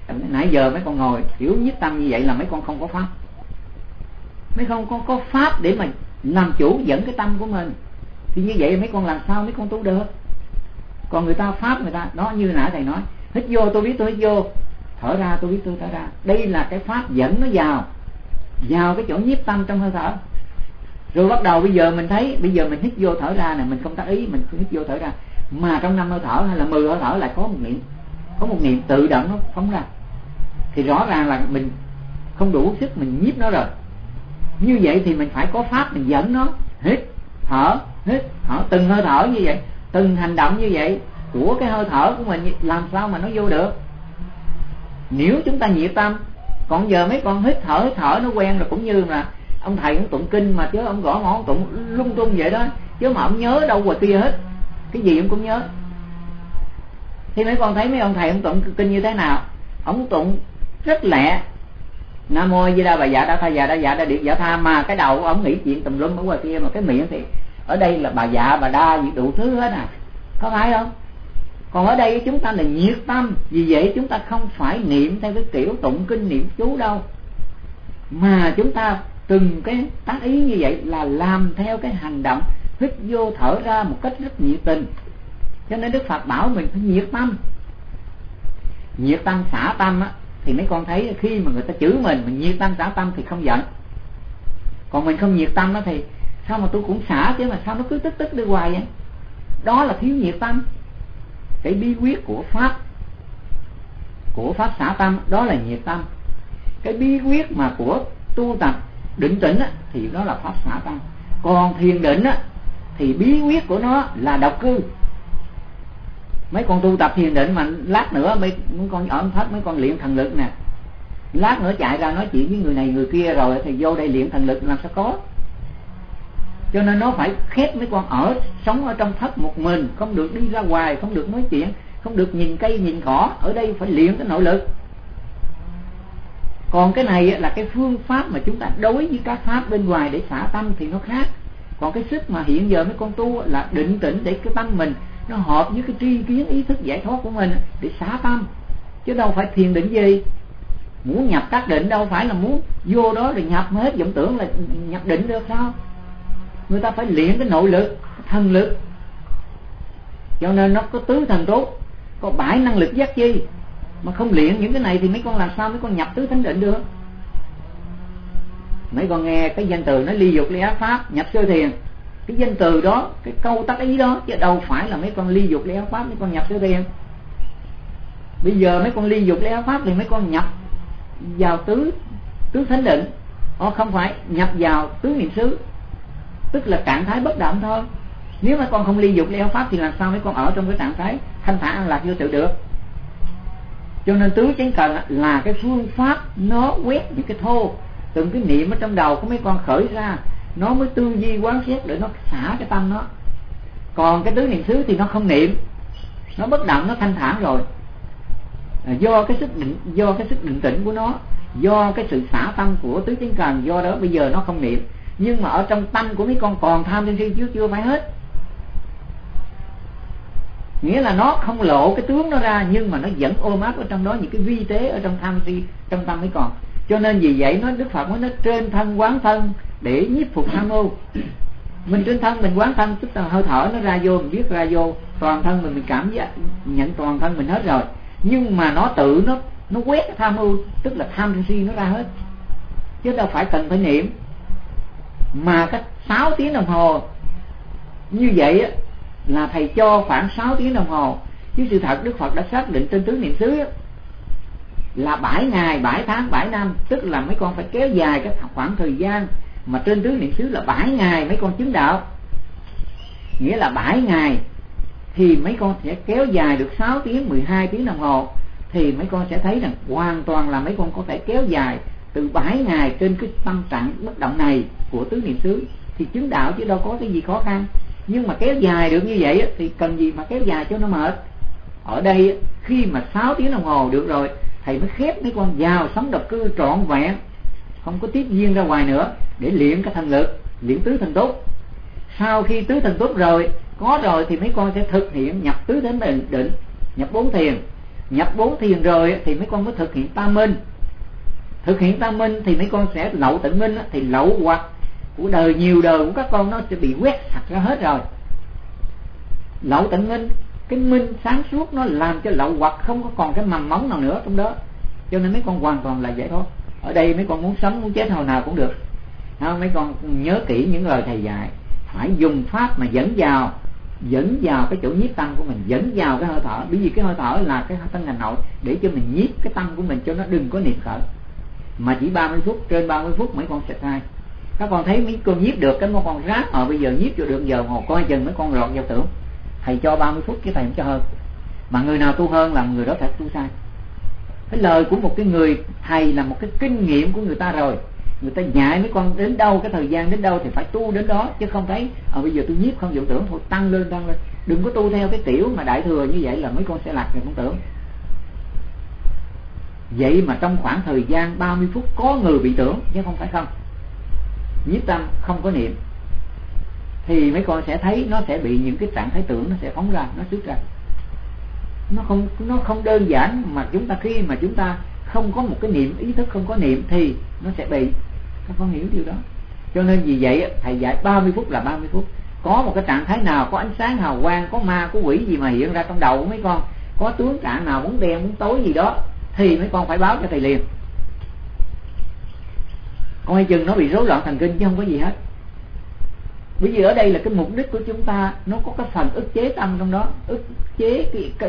Nãy giờ mấy con ngồi kiểu nhiếp tâm như vậy là mấy con không có pháp, mấy con có pháp để mà làm chủ dẫn cái tâm của mình. Thì như vậy mấy con làm sao mấy con tu được? Còn người ta pháp người ta đó, như nãy thầy nói, hít vô tôi biết tôi hít vô, thở ra tôi biết tôi thở ra. Đây là cái pháp dẫn nó vào cái chỗ nhiếp tâm trong hơi thở. Rồi bắt đầu bây giờ mình thấy, bây giờ mình hít vô thở ra nè, mình không tác ý, mình hít vô thở ra, mà trong 5 hơi thở hay là 10 hơi thở lại có một niệm tự động nó phóng ra, thì rõ ràng là mình không đủ sức mình nhiếp nó rồi. Như vậy thì mình phải có pháp mình dẫn nó hít thở, từng hơi thở như vậy, từng hành động như vậy của cái hơi thở của mình, làm sao mà nó vô được nếu chúng ta nhiệt tâm. Còn giờ mấy con hít thở nó quen rồi, cũng như là ông thầy cũng tụng kinh mà chứ ông gõ mõ ông tụng lung tung vậy đó, chứ mà ông nhớ đâu ngoài kia hết, cái gì ông cũng nhớ. Thì mấy con thấy mấy ông thầy ông tụng kinh như thế nào, ông tụng rất lẹ, Nam mô Di Đà Bà Dạ Đa Tha Dạ Đa Dạ Đa Điệt Dạ Tha, mà cái đầu ông nghĩ chuyện tùm lum ở ngoài kia, mà cái miệng thì ở đây là bà dạ bà đa gì đủ thứ hết à, có phải không? Còn ở đây chúng ta là nhiệt tâm, vì vậy chúng ta không phải niệm theo cái kiểu tụng kinh niệm chú đâu, mà chúng ta từng cái tác ý như vậy là làm theo cái hành động hít vô thở ra một cách rất nhiệt tình. Cho nên Đức Phật bảo mình phải nhiệt tâm xả tâm á. Thì mấy con thấy khi mà người ta chửi mình nhiệt tâm xả tâm thì không giận. Còn mình không nhiệt tâm đó thì sao mà tôi cũng xả chứ, mà sao nó cứ tức đi hoài vậy? Đó là thiếu nhiệt tâm. Cái bí quyết của pháp xả tâm đó là nhiệt tâm. Cái bí quyết mà của tu tập định tĩnh á, thì đó là pháp xả tâm. Còn thiền định á, thì bí quyết của nó là độc cư. Mấy con tu tập thiền định mà lát nữa mấy con ở thất, mấy con luyện thần lực nè, lát nữa chạy ra nói chuyện với người này người kia rồi thì vô đây luyện thần lực làm sao có. Cho nên nó phải khép mấy con sống ở trong thất một mình, không được đi ra ngoài, không được nói chuyện, không được nhìn cây nhìn cỏ, ở đây phải luyện cái nội lực. Còn cái này là cái phương pháp mà chúng ta đối với các pháp bên ngoài để xả tâm thì nó khác. Còn cái sức mà hiện giờ mấy con tu là định tĩnh để cái tâm mình nó hợp với cái tri kiến ý thức giải thoát của mình để xả tâm, chứ đâu phải thiền định gì. Muốn nhập tác định đâu phải là muốn vô đó rồi nhập hết vọng tưởng là nhập định được sao? Người ta phải luyện cái nội lực, thần lực. Cho nên nó có tứ thần tốt, có 7 năng lực giác chi. Mà không luyện những cái này thì mấy con làm sao mấy con nhập tứ thánh định được? Mấy con nghe cái danh từ nó ly dục ly ác pháp, nhập sơ thiền, cái danh từ đó, cái câu tác ý đó, chứ đâu phải là mấy con ly dục ly ác pháp mấy con nhập sơ thiền. Bây giờ mấy con ly dục ly ác pháp thì mấy con nhập vào tứ thánh định, không phải nhập vào tứ niệm xứ, tức là trạng thái bất động thôi. Nếu mấy con không ly dục ly ác pháp thì làm sao mấy con ở trong cái trạng thái thanh thản an lạc vô tự được? Cho nên tứ chánh cần là cái phương pháp nó quét những cái thô, từng cái niệm ở trong đầu của mấy con khởi ra, nó mới tư duy quán xét để nó xả cái tâm nó. Còn cái tứ niệm xứ thì nó không niệm, nó bất động, nó thanh thản rồi. Do cái sức định tĩnh của nó, do cái sự xả tâm của tứ chánh cần, do đó bây giờ nó không niệm. Nhưng mà ở trong tâm của mấy con còn tham sân si chưa phải hết. Nghĩa là nó không lộ cái tướng nó ra, nhưng mà nó vẫn ôm ấp ở trong đó những cái vi tế ở trong tham si, trong tâm mấy còn. Cho nên vì vậy nó Đức Phật mới nói trên thân quán thân để nhiếp phục tham ưu. Mình trên thân mình quán thân, tức là hơi thở nó ra vô, mình biết ra vô, toàn thân mình cảm giác nhận toàn thân mình hết rồi. Nhưng mà nó tự nó quét cái tham ưu, tức là tham sân si nó ra hết, chứ đâu phải cần phải niệm. Mà cái 6 tiếng đồng hồ như vậy là thầy cho khoảng 6 tiếng đồng hồ, chứ sự thật Đức Phật đã xác định trên tứ niệm xứ là 7 ngày, 7 tháng, 7 năm, tức là mấy con phải kéo dài cái khoảng thời gian mà trên tứ niệm xứ là 7 ngày mấy con chứng đạo. Nghĩa là 7 ngày thì mấy con sẽ kéo dài được 6 tiếng, 12 tiếng đồng hồ, thì mấy con sẽ thấy rằng hoàn toàn là mấy con có thể kéo dài từ 7 ngày trên cái tâm trạng bất động này của tứ niệm xứ thì chứng đạo, chứ đâu có cái gì khó khăn. Nhưng mà kéo dài được như vậy thì cần gì mà kéo dài cho nó mệt. Ở đây khi mà 6 tiếng đồng hồ được rồi, thầy mới khép mấy con vào sống độc cư trọn vẹn, không có tiếp duyên ra ngoài nữa, để luyện cái thần lực, luyện tứ thần túc. Sau khi tứ thần túc rồi, có rồi thì mấy con sẽ thực hiện nhập tứ thánh định, nhập 4 thiền. nhập 4 thiền rồi thì mấy con mới thực hiện tam minh. Thực hiện tam minh thì mấy con sẽ lậu tịnh minh, thì lậu hoặc của đời, nhiều đời của các con nó sẽ bị quét sạch ra hết rồi. Lậu tịnh minh, cái minh sáng suốt nó làm cho lậu hoặc không có còn cái mầm móng nào nữa trong đó, cho nên mấy con hoàn toàn là giải thoát. Ở đây mấy con muốn sống muốn chết hồi nào cũng được. Mấy con nhớ kỹ những lời thầy dạy, phải dùng pháp mà dẫn vào cái chỗ nhiếp tâm của mình, dẫn vào cái hơi thở, bởi vì cái hơi thở là cái thân hành nội, để cho mình nhiếp cái tâm của mình cho nó đừng có niệm khởi. Mà chỉ 30 phút, trên 30 phút mấy con sẽ thay. Các con thấy mấy con nhiếp được, cái mấy con ráng bây giờ nhiếp cho được giờ hồ, coi chừng mấy con lọt vào tưởng. Thầy cho 30 phút chứ thầy không cho hơn. Mà người nào tu hơn là người đó phải tu sai. Cái lời của một cái người thầy là một cái kinh nghiệm của người ta rồi, người ta dạy mấy con đến đâu, cái thời gian đến đâu thì phải tu đến đó, chứ không thấy bây giờ tôi nhiếp không vọng tưởng thôi, tăng lên. Đừng có tu theo cái tiểu mà đại thừa như vậy là mấy con sẽ lạc về vọng tưởng. Vậy mà trong khoảng thời gian 30 phút có người bị tưởng chứ không phải không. Nhiếp tâm không có niệm thì mấy con sẽ thấy nó sẽ bị những cái trạng thái tưởng nó sẽ phóng ra, nó xuất ra. Nó không đơn giản mà khi mà chúng ta không có một cái niệm, ý thức không có niệm thì nó sẽ bị. Các con hiểu điều đó. Cho nên vì vậy thầy dạy 30 phút là 30 phút. Có một cái trạng thái nào, có ánh sáng hào quang, có ma, có quỷ gì mà hiện ra trong đầu của mấy con, có tướng trạng nào muốn đen, muốn tối gì đó, thì mấy con phải báo cho thầy liền. Coi chừng nó bị rối loạn thần kinh chứ không có gì hết. Bởi vì ở đây là cái mục đích của chúng ta, nó có cái phần ức chế tâm trong đó, ức chế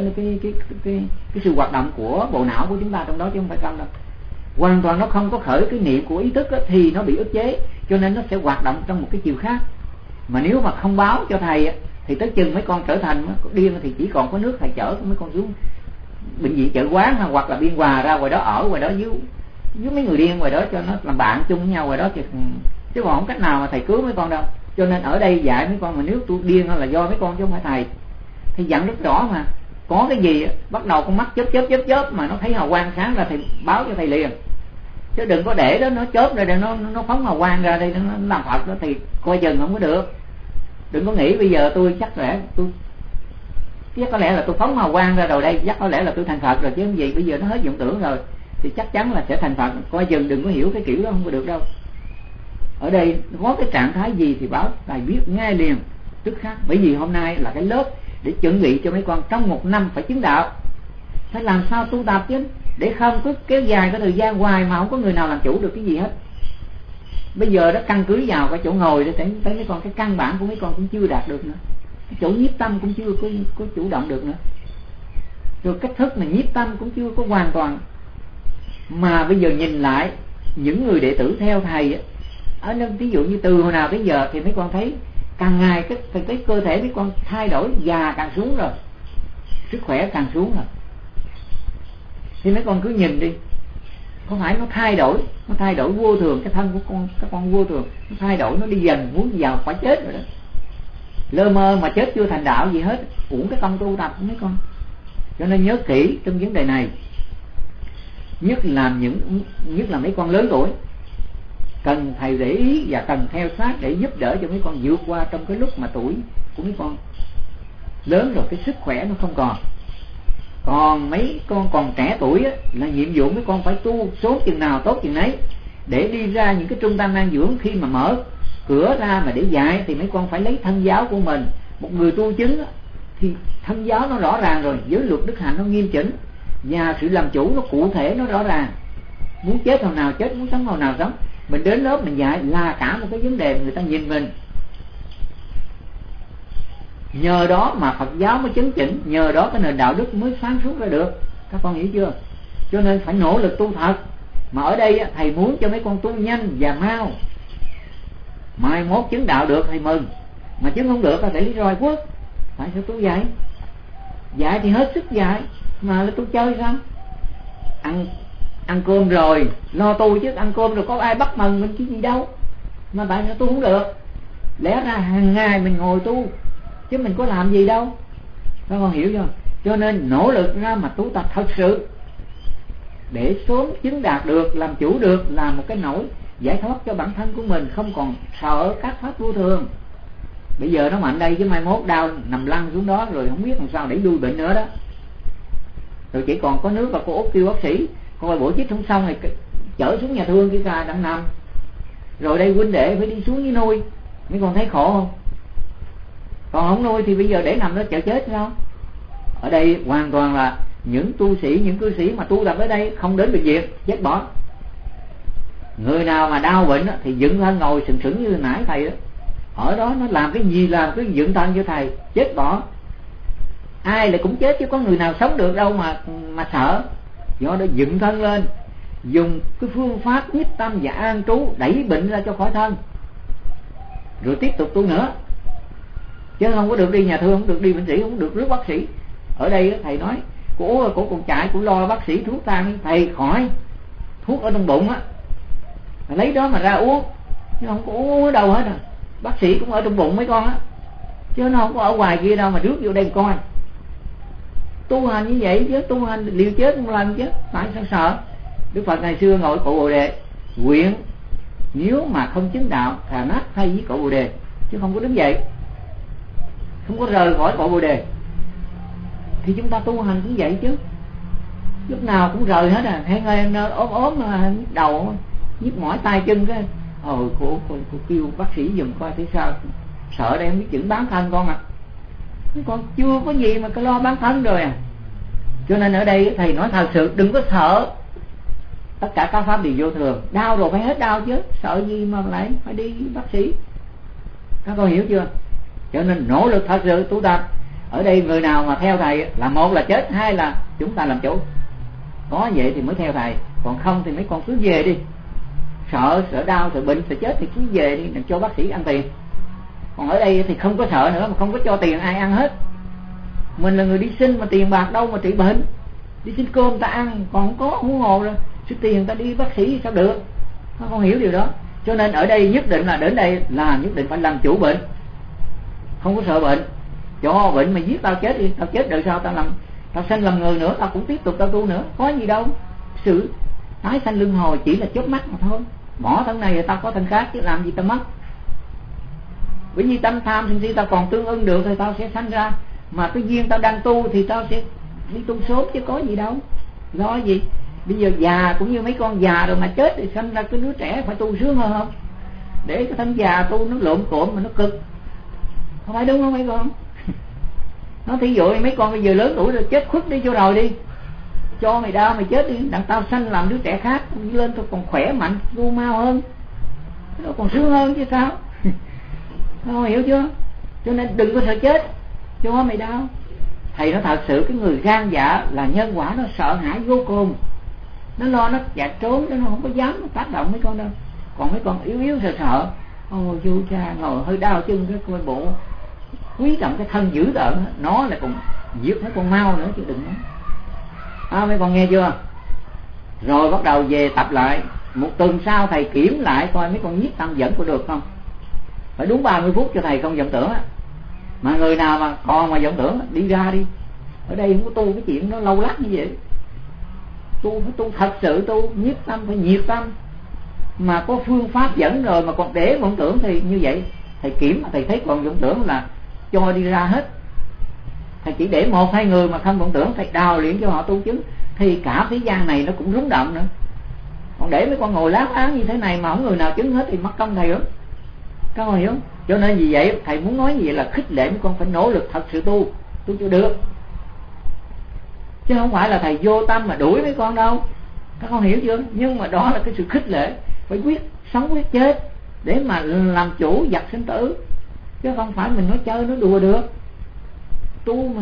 cái sự hoạt động của bộ não của chúng ta trong đó, chứ không phải không đâu. Hoàn toàn nó không có khởi cái niệm của ý thức thì nó bị ức chế, cho nên nó sẽ hoạt động trong một cái chiều khác. Mà nếu mà không báo cho thầy thì tới chừng mấy con trở thành điên thì chỉ còn có nước thầy chở mấy con xuống bệnh viện Chợ Quán, hoặc là Biên Hòa ra ngoài đó, ở ngoài đó dưới mấy người điên ngoài đó cho nó làm bạn chung với nhau ngoài đó, chứ còn không cách nào mà thầy cứu mấy con đâu. Cho nên ở đây dạy mấy con mà nếu tôi điên là do mấy con chứ không phải thầy. Thì dặn rất rõ mà, có cái gì bắt đầu con mắt chớp mà nó thấy hào quang sáng ra thì báo cho thầy liền, chứ đừng có để đó nó chớp ra để nó phóng hào quang ra đây nó làm Phật đó thì coi chừng không có được. Đừng có nghĩ bây giờ tôi chắc có lẽ là tôi phóng hào quang ra rồi đây, chắc có lẽ là tôi thành Phật rồi, chứ không gì bây giờ nó hết vọng tưởng rồi thì chắc chắn là sẽ thành Phật. Coi chừng đừng có hiểu cái kiểu đó, không có được đâu. Ở đây có cái trạng thái gì thì báo thầy biết ngay liền, tức khắc. Bởi vì hôm nay là cái lớp để chuẩn bị cho mấy con trong một năm phải chứng đạo, phải làm sao tu tập chứ, để không cứ kéo dài cái thời gian hoài mà không có người nào làm chủ được cái gì hết. Bây giờ đó căn cứ vào cái chỗ ngồi để thấy mấy con cái căn bản của mấy con cũng chưa đạt được nữa, cái chỗ nhiếp tâm cũng chưa có chủ động được nữa, rồi cách thức mà nhiếp tâm cũng chưa có hoàn toàn. Mà bây giờ nhìn lại những người đệ tử theo thầy ở nơi ví dụ như từ hồi nào tới giờ thì mấy con thấy càng ngày cái cơ thể mấy con thay đổi, già càng xuống rồi, sức khỏe càng xuống rồi. Thì mấy con cứ nhìn đi, có phải nó thay đổi vô thường, cái thân của các con vô thường, nó thay đổi, nó đi dần muốn vào phải chết rồi đó. Lơ mơ mà chết chưa thành đạo gì hết, uổng cái công tu tập của mấy con. Cho nên nhớ kỹ trong vấn đề này, nhất là mấy con lớn tuổi cần thầy để ý và cần theo sát để giúp đỡ cho mấy con vượt qua trong cái lúc mà tuổi của mấy con lớn rồi, cái sức khỏe nó không còn. Còn mấy con còn trẻ tuổi là nhiệm vụ mấy con phải tu số chừng nào tốt chừng nấy, để đi ra những cái trung tâm an dưỡng. Khi mà mở cửa ra mà để dạy thì mấy con phải lấy thân giáo của mình. Một người tu chứng thì thân giáo nó rõ ràng rồi, giới luật đức hạnh nó nghiêm chỉnh, và sự làm chủ nó cụ thể, nó rõ ràng. Muốn chết hồi nào chết, muốn sống hồi nào sống. Mình đến lớp mình dạy là cả một cái vấn đề người ta nhìn mình. Nhờ đó mà Phật giáo mới chấn chỉnh, nhờ đó cái nền đạo đức mới sáng suốt ra được. Các con hiểu chưa? Cho nên phải nỗ lực tu thật. Mà ở đây thầy muốn cho mấy con tu nhanh và mau. Mai mốt chứng đạo được thầy mừng, mà chứng không được là để lý roi quốc. Tại sao tu dạy? Dạy thì hết sức dạy, mà là tu chơi sao? Ăn cơm rồi lo tu chứ, ăn cơm rồi có ai bắt mừng mình cái gì đâu. Mà tại sao tu không được? Lẽ ra hàng ngày mình ngồi tu chứ mình có làm gì đâu. Các con hiểu chưa? Cho nên nỗ lực ra mà tu tập thật sự, để sớm chứng đạt được, làm chủ được, làm một cái nỗi giải thoát cho bản thân của mình, không còn sợ các pháp vô thường. Bây giờ nó mạnh đây chứ mai mốt đau nằm lăn xuống đó rồi không biết làm sao để lui bệnh nữa đó. rồi chỉ còn có nước và cô Út kêu bác sĩ coi bổ chích không xong thì chở xuống nhà thương kia ca đang nằm, rồi đây huynh đệ phải đi xuống với nuôi. Mấy con thấy khổ không? Còn không nuôi thì bây giờ để nằm đó chờ chết sao? Ở đây hoàn toàn là những tu sĩ, những cư sĩ mà tu tập ở đây không đến bệnh viện chết bỏ. Người nào mà đau bệnh thì dựng thân ngồi sừng sững như nãy thầy đó, ở đó nó làm cái gì làm cứ dựng thân cho thầy, chết bỏ. Ai lại cũng chết chứ có người nào sống được đâu mà sợ. Do đó dựng thân lên, dùng cái phương pháp nhiếp tâm và an trú đẩy bệnh ra cho khỏi thân, rồi tiếp tục tu nữa, chứ không có được đi nhà thương, không được đi bệnh sĩ, không được rước bác sĩ. Ở đây thầy nói cổ còn chạy, cổ lo bác sĩ thuốc tan, thầy khỏi thuốc ở trong bụng á, lấy đó mà ra uống, chứ không có uống ở đâu hết à. Bác sĩ cũng ở trong bụng mấy con á, chứ nó không có ở ngoài kia đâu mà rước vô đây coi. Tu hành như vậy chứ, tu hành liều chết không làm chứ, tại sao sợ? Đức Phật ngày xưa ngồi cội Bồ Đề nguyện nếu mà không chứng đạo thà nát thay với cội Bồ Đề, chứ không có đứng dậy, không có rời khỏi cội Bồ Đề. Thì chúng ta tu hành cũng vậy chứ, lúc nào cũng rời hết à. Hay người ốm mà đầu nhức mỏi tay chân cái cô kêu bác sĩ giùm coi thế sao, sợ đây không biết chữ bán thân con à. Con chưa có gì mà cứ lo bán thân rồi à. Cho nên ở đây thầy nói thật sự đừng có sợ, tất cả các pháp đều vô thường, đau rồi phải hết đau chứ, sợ gì mà lại phải đi bác sĩ. Các con hiểu chưa? Cho nên nỗ lực thật sự tu tập. Ở đây người nào mà theo thầy là một là chết, hai là chúng ta làm chủ. Có vậy thì mới theo thầy, còn không thì mấy con cứ về đi. Sợ đau, sợ bệnh, sợ chết thì cứ về đi, đừng cho bác sĩ ăn tiền. Còn ở đây thì không có sợ nữa, mà không có cho tiền ai ăn hết. Mình là người đi xin mà tiền bạc đâu mà trị bệnh. Đi xin cơm ta ăn, còn không có huống hồ rồi xin tiền ta đi bác sĩ sao được. Nó không hiểu điều đó. Cho nên ở đây nhất định là đến đây là nhất định phải làm chủ bệnh, không có sợ bệnh. Cho bệnh mà giết tao chết đi, tao chết đời sau tao sanh làm người nữa, tao cũng tiếp tục tao tu nữa, có gì đâu. Sự tái sanh luân hồi chỉ là chớp mắt mà thôi. Bỏ thân này rồi tao có thân khác, chứ làm gì tao mất. Bởi vì tâm tham sân si tao còn tương ưng được thì tao sẽ sanh ra, mà cái duyên tao đang tu thì tao sẽ đi tu sớm chứ có gì đâu. Lo gì? Bây giờ già cũng như mấy con già rồi mà chết thì sanh ra cái đứa trẻ phải tu sướng hơn không? Để cái thân già tu nó lộn cộn mà nó cực, không phải đúng không mấy con? Nó thí dụ mấy con bây giờ lớn tuổi rồi chết khuất đi cho rồi đi, cho mày đau mày chết đi, đặng tao sanh làm đứa trẻ khác lên tôi còn khỏe mạnh tu mau hơn, nó còn sướng hơn chứ sao. Không hiểu chưa? Cho nên đừng có sợ chết, cho mày đau. Thầy nói thật sự cái người gan dạ là nhân quả nó sợ hãi vô cùng, nó lo nó chạy trốn, nó không có dám nó tác động mấy con đâu. Còn mấy con yếu yếu sợ vô cha ngồi hơi đau chân cái coi bộ quý trọng cái thân dữ tợn, nó lại còn giết mấy con mau nữa chứ đừng nói. Mấy con nghe chưa? Rồi bắt đầu về tập lại. Một tuần sau thầy kiểm lại coi mấy con nhiếp tâm dẫn có được không. Phải đúng 30 phút cho thầy không vọng tưởng á. Mà người nào mà còn mà vọng tưởng đi ra đi. Ở đây không có tu cái chuyện nó lâu lắc như vậy. Tu phải tu thật sự, tu nhiếp tâm phải nhiệt tâm. Mà có phương pháp dẫn rồi mà còn để vọng tưởng thì như vậy. Thầy kiểm mà thầy thấy còn vọng tưởng là cho đi ra hết. Thầy chỉ để 1-2 người mà không vọng tưởng, thầy đào luyện cho họ tu chứng, thì cả thế gian này nó cũng rúng động nữa. Còn để mấy con ngồi láng áng như thế này mà không người nào chứng hết thì mất công thầy lắm. Các con hiểu? Cho nên vì vậy thầy muốn nói như vậy là khích lệ mấy con phải nỗ lực thật sự tu cho được, chứ không phải là thầy vô tâm mà đuổi mấy con đâu. Các con hiểu chưa? Nhưng mà đó là cái sự khích lệ, phải quyết sống quyết chết để mà làm chủ vật sinh tử, chứ không phải mình nói chơi nói đùa được. Tu mà.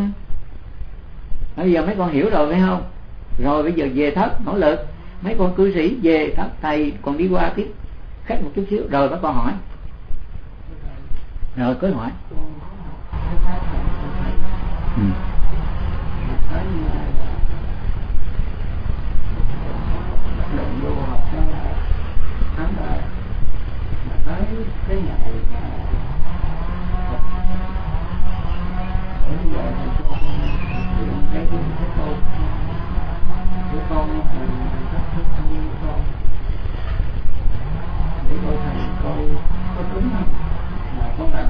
Bây giờ mấy con hiểu rồi phải không? Rồi bây giờ về thất nỗ lực. Mấy con cư sĩ về thất, thầy còn đi qua tiếp khách một chút xíu rồi các con hỏi. Rồi cứ hỏi.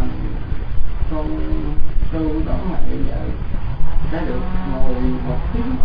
Con tu đó mà bây giờ đã được ngồi 1 tiếng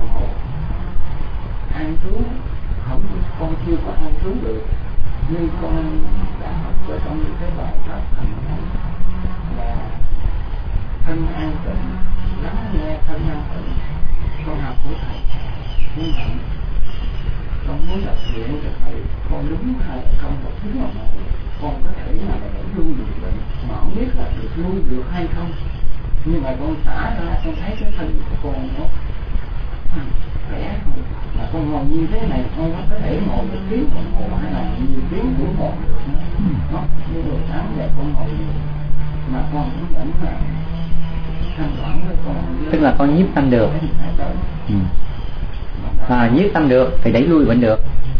không, con chưa có an trú được, nhưng con đã học ở trong những cái bài pháp hành là thân an tịnh, lắng nghe thân an tịnh. Con học của thầy, nhưng mà con muốn tập luyện cho thầy, con đúng hay không một thứ nào con có thể là lưu được bệnh, mà không biết là được lưu được hay không. Nhưng mà con xả ra, con thấy cái thân của con nó khỏe không, mà con ngồi như thế này con có thể ngồi một tiếng đồng hồ hay là nhiều tiếng cũng ngồi được nữa. Như buổi sáng giờ con ngồi được, mà con cũng vẫn là thanh toán với con. Tức là con nhiếp tâm được. Nhiếp tâm được thì đẩy lui bệnh được.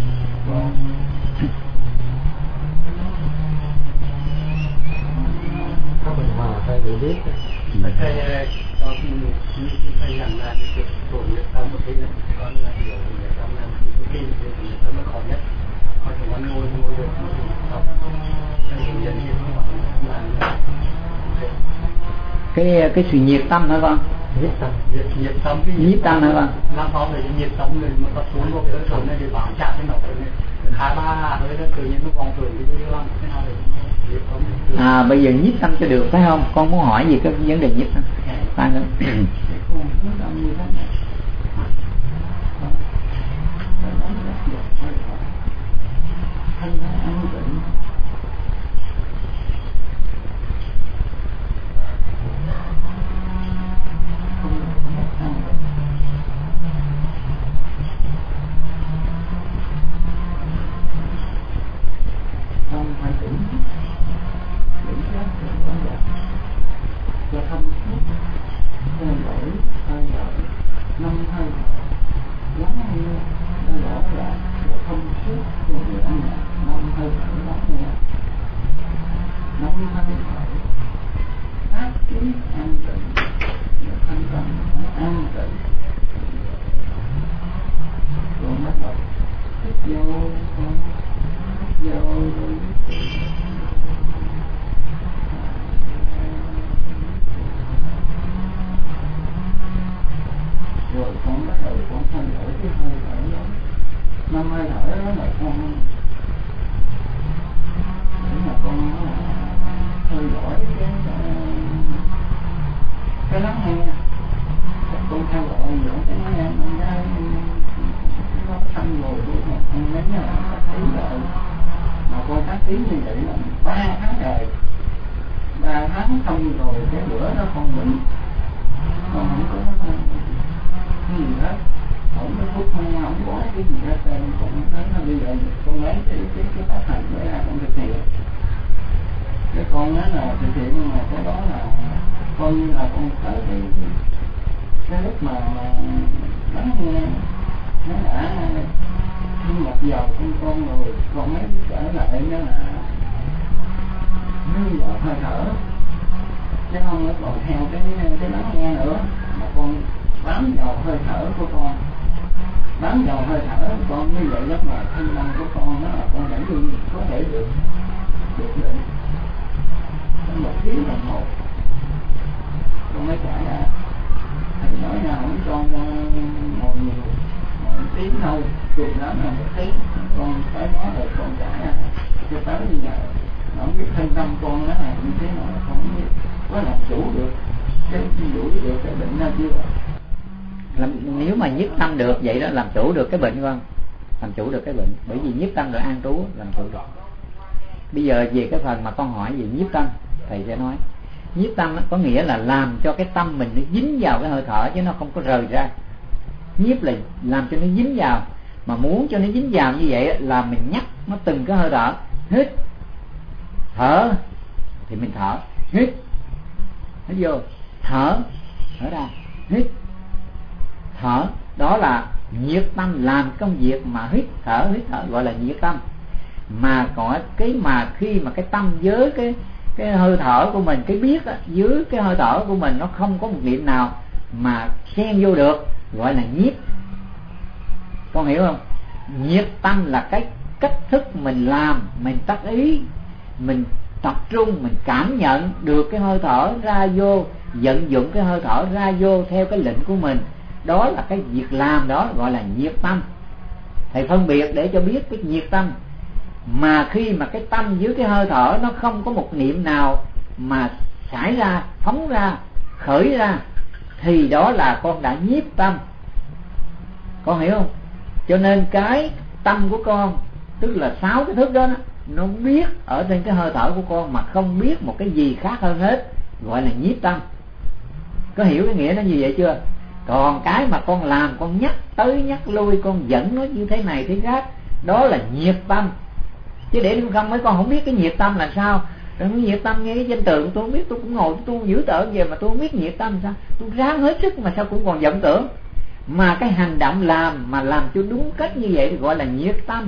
Có bình hòa phải được biết. Thầy nhận ra cái việc của nhiếp tâm một tí này, con là hiểu nhiếp tâm là khi nhiếp tâm nó khó nhất, con chỉ muốn nuôi được học, thầy hướng dẫn nhiếp tâm cái sự nhiệt tâm hả con? Nhiệt tâm nhiếp tâm hả con? Nó có về nhiệt tâm người mà tập xuống vô cái thổi này để bảo chạm cái nổ này, hai ba hơi nó tự nhiên nó còn thường cái lăng thế nào để nhiệt tâm. Bây giờ nhiếp tâm cho được phải không? Con muốn hỏi gì cái vấn đề nhiếp tâm? Ta nữa. Nếu mà nhiếp tâm được vậy đó, làm chủ được cái bệnh không? Làm chủ được cái bệnh, bởi vì nhiếp tâm rồi an trú làm chủ được. Bây giờ về cái phần mà con hỏi về nhiếp tâm, thầy sẽ nói nhiếp tâm có nghĩa là làm cho cái tâm mình nó dính vào cái hơi thở chứ nó không có rời ra. Nhiếp là làm cho nó dính vào, mà muốn cho nó dính vào như vậy là mình nhắc nó từng cái hơi thở. Hít thở thì mình thở, hít hít vô, thở thở ra, hít thở. Đó là nhiệt tâm, làm công việc mà hít thở gọi là nhiệt tâm. Mà có cái mà khi mà cái tâm với cái hơi thở của mình, cái biết á, dưới cái hơi thở của mình nó không có một niệm nào mà xen vô được, gọi là nhiếp. Con hiểu không? Nhiệt tâm là cái cách thức mình làm, mình tác ý, mình tập trung, mình cảm nhận được cái hơi thở ra vô, vận dụng cái hơi thở ra vô theo cái lệnh của mình. Đó là cái việc làm, đó gọi là nhiệt tâm. thầy phân biệt để cho biết cái nhiệt tâm. Mà khi mà cái tâm dưới cái hơi thở nó không có một niệm nào mà xảy ra, phóng ra, khởi ra, thì đó là con đã nhiếp tâm. Con hiểu không? Cho nên cái tâm của con, tức là 6 cái thức đó, nó biết ở trên cái hơi thở của con mà không biết một cái gì khác hơn hết, gọi là nhiếp tâm. Có hiểu cái nghĩa nó như vậy chưa? Còn cái mà con làm, con nhắc tới nhắc lui, con dẫn nó như thế này thế khác, đó là nhiệt tâm. Chứ để không mấy con không biết cái nhiệt tâm là sao. Rồi nhiệt tâm nghe cái danh từ tôi không biết, tôi cũng ngồi tôi giữ tợn về mà tôi không biết nhiệt tâm sao. Tôi ráng hết sức mà sao cũng còn vọng tưởng. Mà cái hành động làm mà làm cho đúng cách như vậy thì gọi là nhiệt tâm.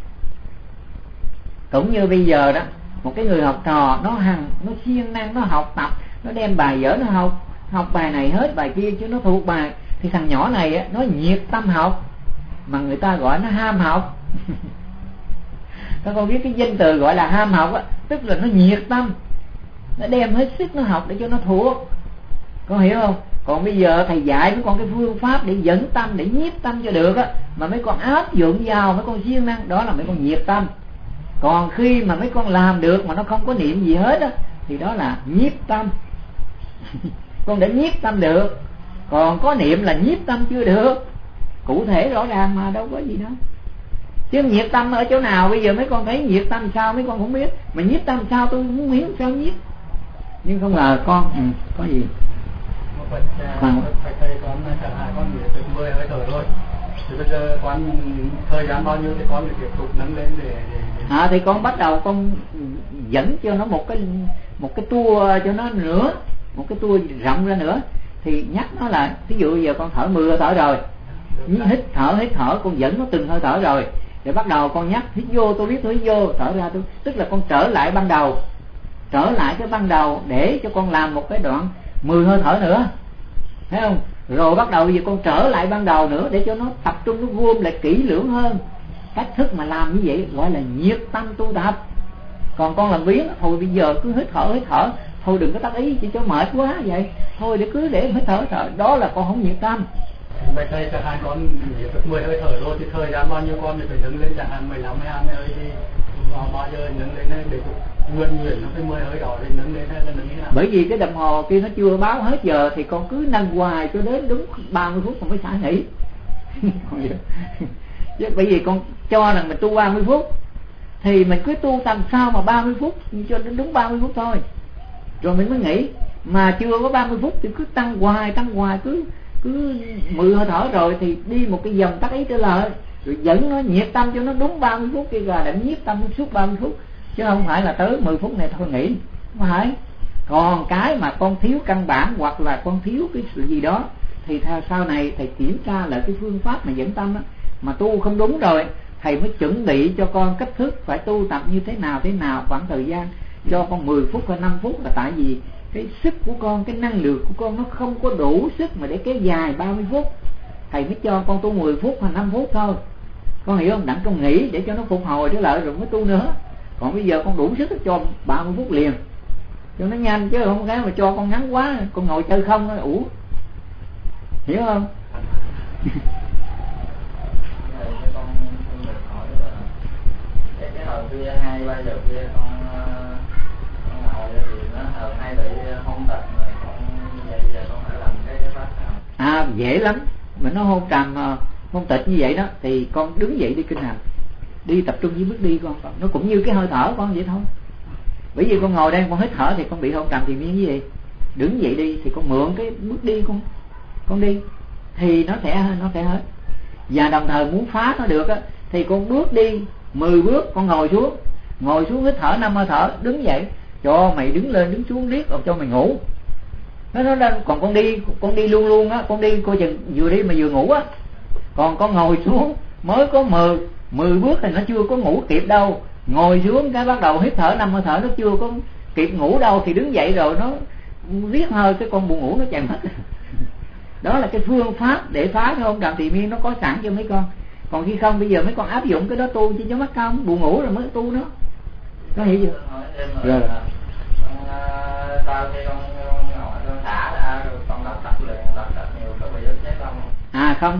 Cũng như bây giờ đó, một cái người học trò nó siêng năng, nó học tập, nó đem bài vở nó học bài này hết bài kia chứ nó thuộc bài, thì thằng nhỏ này á, nó nhiệt tâm học, mà người ta gọi nó ham học. Các con biết cái danh từ gọi là ham học á, tức là nó nhiệt tâm, nó đem hết sức nó học để cho nó thuộc. Con hiểu không? Còn bây giờ thầy dạy mấy con cái phương pháp để dẫn tâm, để nhiếp tâm cho được á, mà mấy con áp dụng vào, mấy con siêng năng, đó là mấy con nhiệt tâm. Còn khi mà mấy con làm được mà nó không có niệm gì hết á, thì đó là nhiếp tâm. Con đã nhiếp tâm được, còn có niệm là nhiếp tâm chưa được. Cụ thể rõ ràng mà đâu có gì đâu. Chứ nhiệt tâm ở chỗ nào bây giờ mấy con thấy nhiệt tâm sao mấy con không biết, mà nhiếp tâm sao tôi không biết sao nhiếp. Nhưng không ngờ con có gì thầy con chẳng hạn con biết được 10 hơi thở rồi, thì bây giờ con thời gian bao nhiêu thì con phải tiếp tục nâng lên để thì con bắt đầu con dẫn cho nó một cái tour cho nó nữa, một cái tour rộng ra nữa. Thì nhắc nó là ví dụ bây giờ con thở 10 hơi thở rồi, hít thở con dẫn nó từng hơi thở rồi, để bắt đầu con nhắc hít vô tôi biết tôi hít vô, thở ra tôi, tức là con trở lại ban đầu, trở lại cái ban đầu để cho con làm một cái đoạn 10 hơi thở nữa, thấy không? Rồi bắt đầu bây giờ con trở lại ban đầu nữa để cho nó tập trung, nó gom lại kỹ lưỡng hơn. Cách thức mà làm như vậy gọi là nhiệt tâm tu tập. Còn con làm biến thôi bây giờ cứ hít thở, thôi đừng có tác ý chỉ cho mệt quá vậy, thôi để hít thở, đó là con không nhiệt tâm. Vậy thầy chẳng hạn con được 10 hơi thở rồi thì thời gian bao nhiêu con thì phải nâng lên, chẳng hạn 15 hay 20 hơi thì bao giờ nâng lên để nguyên nó cái 10 hơi đó thì nâng lên hay là nâng như nào? Bởi vì cái đồng hồ kia nó chưa báo hết giờ thì con cứ nâng hoài cho đến đúng 30 phút con mới xả nghỉ. Chứ bởi vì con cho rằng mình tu 30 phút thì mình cứ tu tầm sao mà 30 phút cho đến đúng 30 phút thôi, rồi mình mới nghỉ. Mà chưa có 30 phút thì cứ tăng hoài cứ 10 hơi thở rồi thì đi một cái vòng tác ý trở lại, rồi dẫn nó nhiệt tâm cho nó đúng 30 phút kia là để nhiếp tâm suốt 30 phút, chứ không phải là tới 10 phút này thôi nghỉ, không phải. Còn cái mà con thiếu căn bản hoặc là con thiếu cái sự gì đó thì sau này thầy kiểm tra lại cái phương pháp mà dẫn tâm đó, mà tu không đúng rồi thầy mới chuẩn bị cho con cách thức phải tu tập như thế nào, khoảng thời gian cho con 10 phút hay 5 phút, là tại vì cái sức của con, cái năng lượng của con nó không có đủ sức mà để kéo dài 30 phút. Thầy mới cho con tu 10 phút hay 5 phút thôi, con hiểu không? Đặng con nghỉ để cho nó phục hồi trở lại rồi mới tu nữa. Còn bây giờ con đủ sức cho 30 phút liền cho nó nhanh, chứ không cái mà cho con ngắn quá con ngồi chơi không nó ủ, hiểu không? Cái hồi kia 2-3 giờ kia con ngồi thì nó hay bị hôn tật, con vậy giờ con phải làm cái pháp nào? Dễ lắm. Mà nó hôn tịch như vậy đó thì con đứng dậy đi kinh hành, đi tập trung với bước đi con, nó cũng như cái hơi thở con vậy thôi. Bởi vì con ngồi đây con hít thở thì con bị hôn trầm thì miễn cái gì, đứng dậy đi thì con mượn cái bước đi con đi thì nó sẽ hết. Và đồng thời muốn phá nó được á thì con bước đi 10 bước, con ngồi xuống hít thở 5 hơi thở, đứng dậy cho mày đứng lên đứng xuống riết cho mày ngủ. Nó còn con đi luôn á, con đi coi chừng vừa đi mà vừa ngủ á. Còn con ngồi xuống mới có 10 bước thì nó chưa có ngủ kịp đâu, ngồi xuống cái bắt đầu hít thở 5 hơi thở nó chưa có kịp ngủ đâu thì đứng dậy rồi nó riết hơi cái con buồn ngủ nó chạy mất. Đó là cái phương pháp để phá cái hôn trầm thì miên nó có sẵn cho mấy con. Còn khi không bây giờ mấy con áp dụng cái đó tu chứ mất công, buồn ngủ rồi mới tu nó. Có hiểu chưa? Rồi. Sau khi con xả ra rồi con tập nhiều có bị ức chế không? Không,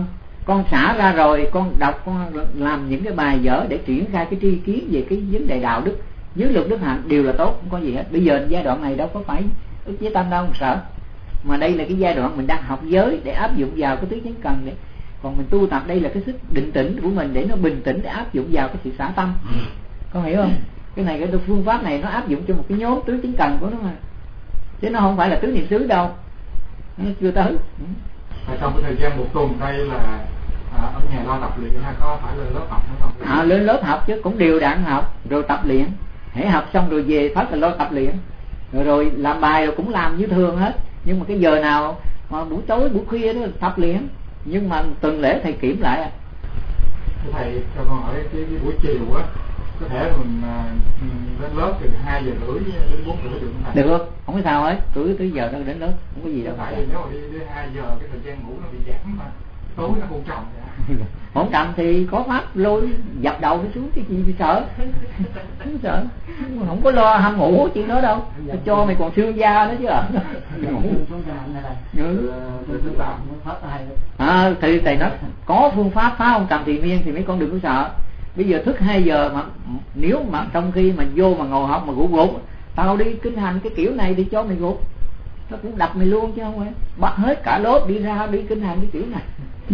con xả ra rồi con đọc, con làm những cái bài vở để triển khai cái tri kiến về cái vấn đề đạo đức, giới luật đức hạnh đều là tốt, không có gì hết. Bây giờ giai đoạn này đâu có phải ức chế tâm đâu, không sợ. Mà đây là cái giai đoạn mình đang học giới để áp dụng vào cái tứ chánh cần đấy. Còn mình tu tập đây là cái sức định tĩnh của mình để nó bình tĩnh, để áp dụng vào cái sự xả tâm. Con hiểu không? Cái này, cái phương pháp này nó áp dụng cho một cái nhóm tứ chánh cần của nó mà, chứ nó không phải là tứ niệm xứ đâu, nó chưa tới. Trong cái thời gian một tuần đây là ở nhà lo tập luyện hay có phải lên lớp học hay không? Lên lớp học chứ, cũng đều đặn học rồi tập luyện. Hãy học xong rồi về phát là lo tập luyện, rồi làm bài rồi cũng làm như thường hết. Nhưng mà cái giờ nào mà buổi tối buổi khuya đó tập luyện, nhưng mà tuần lễ thầy kiểm lại. Thầy cho con hỏi cái buổi chiều á, có thể mình đến lớp từ 2 giờ rưỡi đến 4 rưỡi được không thầy? Được, không có sao hết, tới giờ nó đến lớp không có gì đâu. Tại vì nếu mà đi 2 giờ cái thời gian ngủ nó bị giảm mà tối nó không trầm vậy. Không trầm thì có pháp lôi dập đầu nó xuống, cái gì thì sợ. Không sợ, không có lo ham ngủ chuyện đó đâu. Tôi cho mày còn xương da nữa chứ à. Thì thầy nói có phương pháp phá không trầm thì miên thì mấy con đừng có sợ. Bây giờ thức 2 giờ mà nếu mà trong khi mà vô mà ngồi học mà gục tao đi kinh hành cái kiểu này thì cho mày gục, nó cũng đập mày luôn chứ không phải bắt hết cả lớp đi ra đi kinh hành cái kiểu này.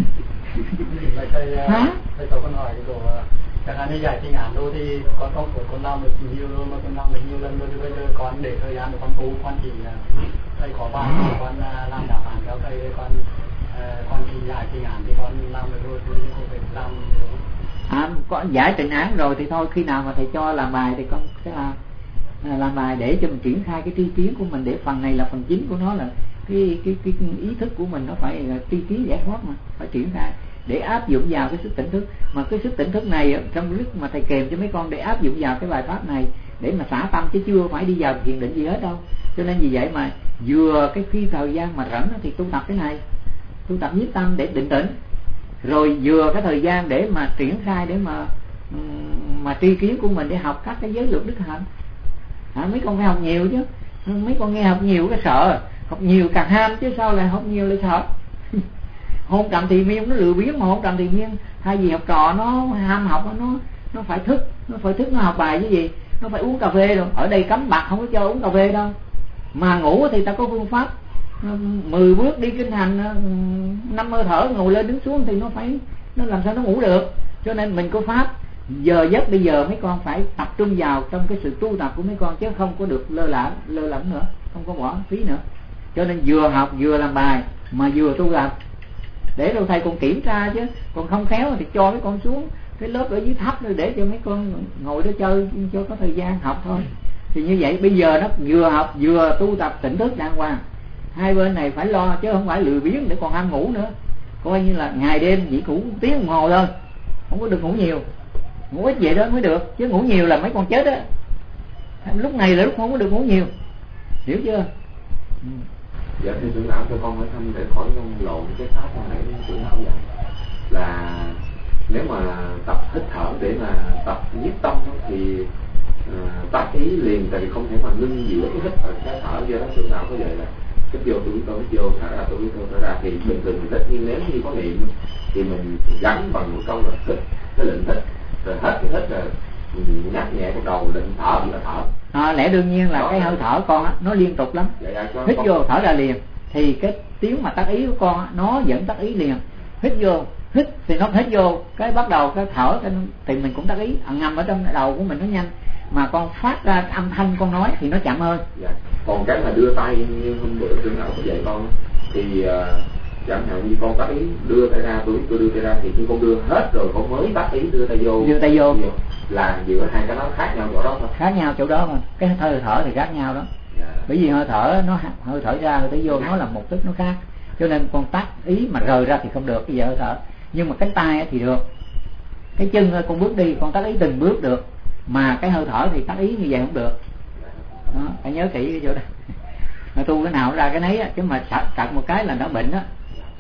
Thầy cho con hỏi cái đồ chẳng hạn như giải trình án đâu thì con làm được nhiều rồi mà con làm được nhiều lần rồi thì bây giờ con để thời gian để con tu, con chỉ thầy có bài con làm đáp án cho thầy, con chỉ giải trình án thì con làm được rồi thì con phải làm. Có giải trình án rồi thì thôi, khi nào mà thầy cho làm bài thì con sẽ làm bài để cho mình triển khai cái tri kiến của mình, để phần này là phần chính của nó, là cái ý thức của mình nó phải là tri kiến giải thoát mà phải triển khai để áp dụng vào cái sức tỉnh thức. Mà cái sức tỉnh thức này trong lúc mà thầy kèm cho mấy con để áp dụng vào cái bài pháp này để mà xả tâm, chứ chưa phải đi vào thiền định gì hết đâu. Cho nên vì vậy mà vừa cái khi thời gian mà rảnh thì tu tập cái này, tu tập nhiếp tâm để định tĩnh, rồi vừa cái thời gian để mà triển khai để mà tri kiến của mình để học các cái giới luật đức hạnh. Mấy con phải học nhiều chứ, mấy con nghe học nhiều cái sợ, học nhiều càng ham chứ sao lại học nhiều lại sợ. Hôn trầm thì miên nó lười biếng, mà hôn trầm thì miên thay vì học trò nó ham học, nó phải thức, nó học bài cái gì, nó phải uống cà phê rồi. Ở đây cấm bạc không có cho uống cà phê đâu. Mà ngủ thì ta có phương pháp 10 bước đi kinh hành, 5 hơi thở ngồi lên đứng xuống thì nó làm sao nó ngủ được. Cho nên mình có pháp giờ giấc. Bây giờ mấy con phải tập trung vào trong cái sự tu tập của mấy con, chứ không có được lơ lửng nữa, không có bỏ phí nữa. Cho nên vừa học vừa làm bài mà vừa tu tập, để đâu thầy còn kiểm tra chứ. Còn không khéo thì cho mấy con xuống cái lớp ở dưới thấp rồi để cho mấy con ngồi đó chơi cho có thời gian học thôi. Thì như vậy bây giờ nó vừa học vừa tu tập tỉnh thức đàng hoàng, hai bên này phải lo, chứ không phải lười biếng để còn ham ngủ nữa. Coi như là ngày đêm chỉ ngủ 1 tiếng đồng hồ thôi, không có được ngủ nhiều, ngủ ít vậy đó mới được, chứ ngủ nhiều là mấy con chết á. Lúc này là lúc không có được ngủ nhiều, hiểu chưa? Dạ thưa trưởng lão, cho con hỏi thăm để khỏi con lộn cái pháp hồi nãy trưởng lão dạy là nếu mà tập hít thở để mà tập nhiếp tâm thì tác ý liền, tại vì không thể mà ngưng giữa cái hít và cái thở. Do đó trưởng lão có dạy là hít vô tôi biết tôi hít vô, thở ra tôi biết tôi thở ra. Thì bình thường mình hít, nhưng nếu như có niệm thì mình gắn bằng một câu là hít, cái lệnh hít, rồi hết cái hít rồi nhắc nhẹ vào đầu, định thở thì là thở. Lẽ đương nhiên là đó, cái hơi thở con á nó liên tục lắm. Hít vô thở ra liền thì cái tiếng mà tác ý của con á, nó vẫn tác ý liền. Hít vô, hít thì nó hít vô, cái bắt đầu cái thở thì mình cũng tác ý, ngầm ở trong đầu của mình nó nhanh, mà con phát ra âm thanh con nói thì nó chậm hơn. Dạ. Còn cái mà đưa tay như hôm bữa trưởng lão có dạy con thì chẳng hạn như con tác ý đưa tay ra, tôi đưa tay ra, thì khi con đưa hết rồi con mới tác ý đưa tay vô. Đưa tay vô là giữa hai cái nó khác nhau chỗ đó thôi. Khác nhau chỗ đó mà cái hơi thở thì khác nhau đó. Dạ. Bởi vì hơi thở ra hơi thở vô nó là một tức nó khác, cho nên con tác ý mà rời ra thì không được cái giờ hơi thở. Nhưng mà cánh tay thì được, cái chân con bước đi con tác ý từng bước được, mà cái hơi thở thì tác ý như vậy không được đó. Phải nhớ kỹ cái chỗ đó. Mà tu cái nào ra cái nấy á, chứ mà cặt một cái là nó bệnh đó.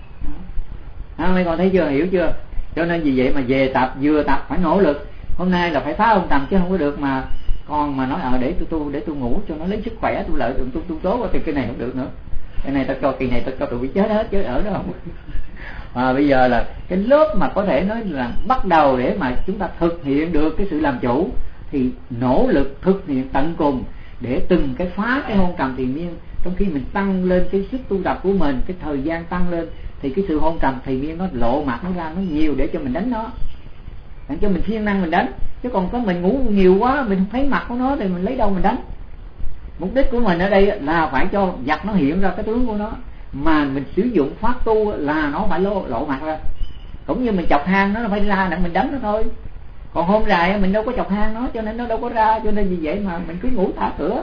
Mấy con thấy chưa, hiểu chưa? Cho nên vì vậy mà về tập, vừa tập phải nỗ lực. Hôm nay là phải phá ông tầm chứ không có được mà con mà nói để tôi ngủ cho nó lấy sức khỏe, tôi lợi dụng tôi tốt thì cái này không được nữa. Cái này tao cho kỳ này tao cho tụi bị chết hết chứ ở đó không Bây giờ là cái lớp mà có thể nói là bắt đầu để mà chúng ta thực hiện được cái sự làm chủ, thì nỗ lực thực hiện tận cùng để từng cái phá cái hôn trầm triền miên. Trong khi mình tăng lên cái sức tu tập của mình, cái thời gian tăng lên, thì cái sự hôn trầm triền miên nó lộ mặt nó ra nó nhiều để cho mình đánh nó, để cho mình siêng năng mình đánh. Chứ còn có mình ngủ nhiều quá, mình không thấy mặt của nó thì mình lấy đâu mình đánh. Mục đích của mình ở đây là phải cho vật nó hiện ra cái tướng của nó, mà mình sử dụng pháp tu là nó phải lộ mặt ra. Cũng như mình chọc hang nó phải ra để mình đánh nó thôi. Còn hôm dài mình đâu có chọc hang nó, cho nên nó đâu có ra. Cho nên vì vậy mà mình cứ ngủ thả cửa.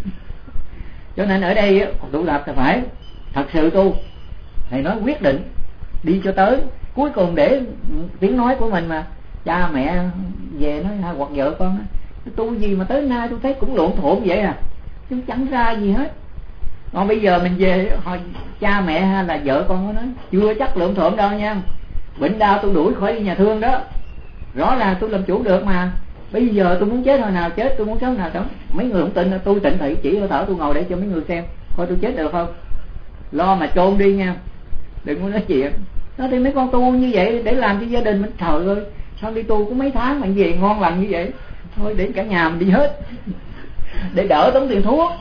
Cho nên ở đây tu tập thì phải thật sự tu. Thầy nói quyết định đi cho tới cuối cùng, để tiếng nói của mình mà cha mẹ về nói hoặc vợ con nói, tu gì mà tới nay tôi thấy cũng lộn thộn vậy à, chứ chẳng ra gì hết. Còn bây giờ mình về hỏi cha mẹ hay là vợ con nó nói chưa chắc lộn thộn đâu nha, bệnh đau tôi đuổi khỏi đi nhà thương đó, rõ ràng tôi làm chủ được mà. Bây giờ tôi muốn chết hồi nào chết, tôi muốn sống nào sống. Mấy người không tin, tôi tịnh thị chỉ hơi thở tôi ngồi để cho mấy người xem coi tôi chết được không, lo mà chôn đi nha, đừng có nói chuyện. Nó thì mấy con tu như vậy để làm cho gia đình mình, trời ơi sao đi tu có mấy tháng mà về ngon lành như vậy, thôi để cả nhà mình đi hết để đỡ tốn tiền thuốc.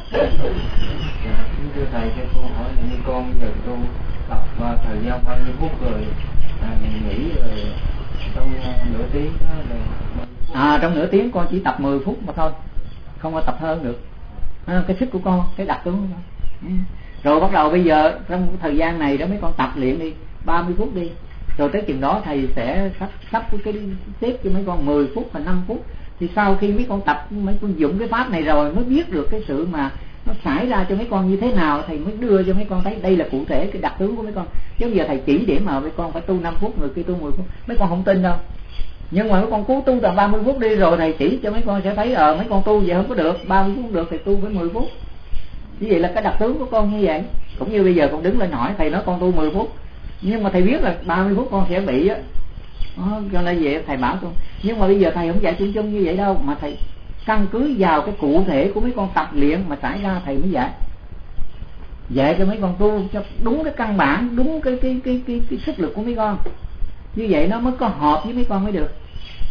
Thưa thầy, cho cô hỏi là như con giờ tu tập thời gian bao nhiêu phút rồi nghỉ rồi trong nửa tiếng đó rồi... Trong nửa tiếng con chỉ tập 10 phút mà thôi, không có tập hơn được. Cái sức của con, cái đặc tướng của con. Rồi bắt đầu bây giờ trong thời gian này đó mấy con tập luyện đi 30 phút đi, rồi tới chừng đó thầy sẽ sắp cái xếp cho mấy con 10 phút và 5 phút. Thì sau khi mấy con tập, mấy con dụng cái pháp này rồi mới biết được cái sự mà nó xảy ra cho mấy con như thế nào, thầy mới đưa cho mấy con thấy đây là cụ thể cái đặc tướng của mấy con. Chứ giờ thầy chỉ điểm mà mấy con phải tu 5 phút, người kia tu 10 phút, mấy con không tin đâu. Nhưng mà mấy con cố tu tầm 30 phút đi, rồi thầy chỉ cho mấy con sẽ thấy mấy con tu vậy không có được, 30 phút không được, thầy tu với 10 phút. Như vậy là cái đặc tướng của con như vậy. Cũng như bây giờ con đứng lên hỏi thầy nói con tu 10 phút, nhưng mà thầy biết là 30 phút con sẽ bị á, cho nên vậy thầy bảo con. Nhưng mà bây giờ thầy không dạy chung chung như vậy đâu, mà thầy căn cứ vào cái cụ thể của mấy con tập luyện mà xảy ra thầy mới dạy cho mấy con tu cho đúng cái căn bản, đúng cái sức lực của mấy con. Như vậy nó mới có hợp với mấy con mới được.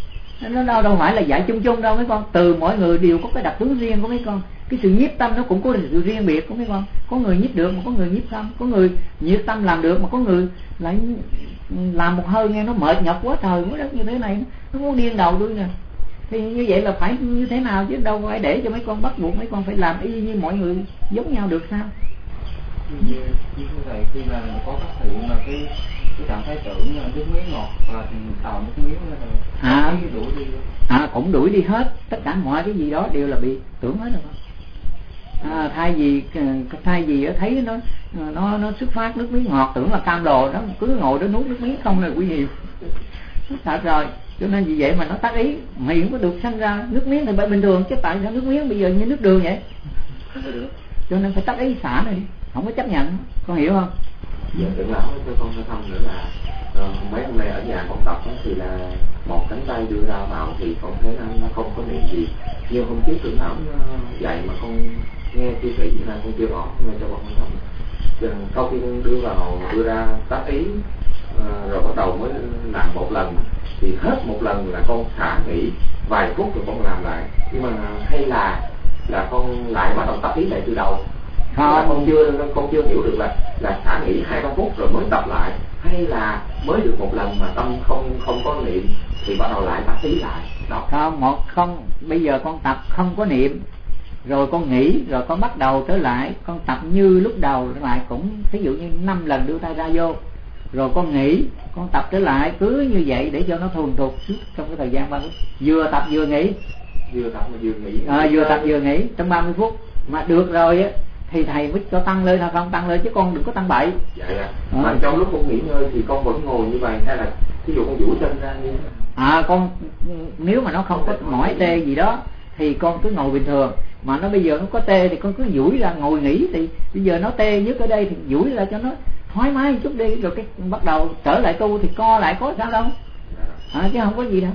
Nó đâu phải là dạy chung chung đâu mấy con. Từ mỗi người đều có cái đặc tướng riêng của mấy con. Cái sự nhiếp tâm nó cũng có sự riêng biệt của mấy con. Có người nhiếp được mà có người nhiếp tâm, có người nhiếp tâm làm được mà có người lại làm một hơi nghe nó mệt nhọc quá trời quá đất như thế này, nó muốn điên đầu đuôi nè. Thì như vậy là phải như thế nào, chứ đâu phải để cho mấy con bắt buộc mấy con phải làm y như mọi người giống nhau được sao? Như thầy khi là có phát hiện mà cái trạng thái tưởng nước miếng ngọt và tàu nước miếng là đuổi đi. Cũng đuổi đi hết, tất cả mọi cái gì đó đều là bị tưởng hết rồi. Thay vì thấy nó xuất phát nước miếng ngọt tưởng là cam đồ đó, cứ ngồi đó nuốt nước miếng không là nguy hiểm. Thật rồi, cho nên vì vậy mà nó tác ý, miệng có được sanh ra nước miếng thì bình thường, chứ tại sao nước miếng bây giờ như nước đường vậy? Cho nên phải tác ý xả này đi, không có chấp nhận, con hiểu không? Dạ, tưởng lão cho con nói không nữa là mấy hôm nay ở nhà con tập thì là một cánh tay đưa ra vào thì con thấy nó không có niệm gì, nhưng hôm trước tưởng lão dạy mà con nghe chia sẻ như này con chưa rõ, nên cho con không. Sau khi đưa ra tác ý rồi bắt đầu mới làm một lần, thì hết một lần là con xả nghỉ vài phút rồi con làm lại. Nhưng mà hay là con lại bắt đầu tác ý lại từ đầu. Con chưa hiểu được là xả nghỉ 2-3 phút rồi mới tập lại, hay là mới được một lần mà tâm không có niệm thì bắt đầu lại tác ý lại đó. Không, bây giờ con tập không có niệm rồi con nghỉ, rồi con bắt đầu trở lại, con tập như lúc đầu trở lại, cũng ví dụ như 5 lần đưa tay ra vô, rồi con nghỉ, con tập trở lại, cứ như vậy để cho nó thuần thục trong cái thời gian 30 phút. Vừa tập vừa nghỉ, vừa tập vừa nghỉ trong 30 phút mà được rồi á thì thầy mới cho tăng lên hay không tăng lên, chứ con đừng có tăng bậy. Dạ. Mà trong lúc con nghỉ ngơi thì con vẫn ngồi như vậy, hay là ví dụ con duỗi chân ra như thế? Con nếu mà nó không có mỏi tê gì đó thì con cứ ngồi bình thường, mà nó bây giờ nó có tê thì con cứ duỗi ra ngồi nghỉ. Thì bây giờ nó tê nhất ở đây thì duỗi ra cho nó thoải mái một chút đi, rồi cái bắt đầu trở lại tu thì co lại có sao đâu, chứ không có gì đâu.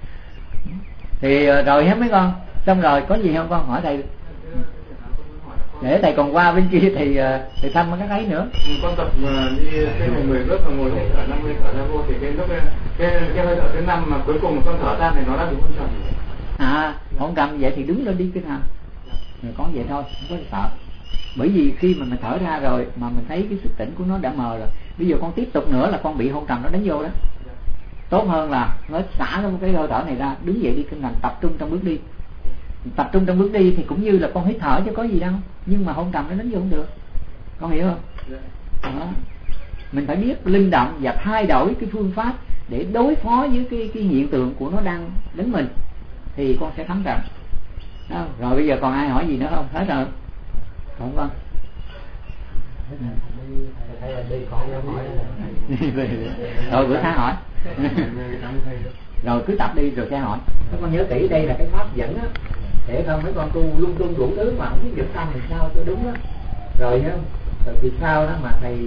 Thì rồi hết mấy con, xong rồi có gì không con hỏi thầy? để thầy còn qua bên kia thì thăm các ấy nữa. Con tập đi cái 10 bước và ngồi thở 50 thở ra vô thì cái lúc cái hơi thở thứ 5 mà cuối cùng con thở ra thì nó đã đúng con trầm. Không cầm vậy thì đứng lên đi kinh hành. Rồi có vậy thôi, không có sợ. Bởi vì khi mà mình thở ra rồi mà mình thấy cái sức tỉnh của nó đã mờ rồi, bây giờ con tiếp tục nữa là con bị hôn trầm nó đánh vô đó. Tốt hơn là nó xả cái hơi thở này ra, đứng dậy đi kinh hành, tập trung trong bước đi. Tập trung trong bước đi thì cũng như là con hít thở chứ có gì đâu, nhưng mà hôn trầm nó đánh vô không được. Con hiểu không? Đó. Mình phải biết linh động và thay đổi cái phương pháp để đối phó với cái hiện tượng của nó đang đánh mình, thì con sẽ thắng trận. Đó. Rồi bây giờ còn ai hỏi gì nữa không? Hết rồi. Không con. Rồi bữa sáng hỏi. Rồi cứ tập đi rồi sẽ hỏi. Các con nhớ kỹ đây là cái pháp dẫn á, để không mấy con tu lung tung đủ thứ mà không biết dẫn tâm làm sao cho đúng đó. Rồi nhá, rồi từ sau đó mà thầy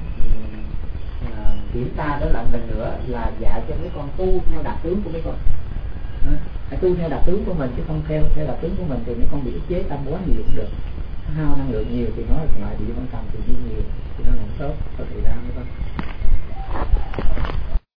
kiểm tra đó lại lần nữa là dạy cho mấy con tu theo đặc tướng của mấy con. Hãy tu theo đặc tướng của mình chứ không theo đặc tướng của mình thì mấy con bị ức chế tâm quá nhiều cũng được. Hao năng lượng nhiều thì nó lại bị quan tâm thì nhiều thì nó lại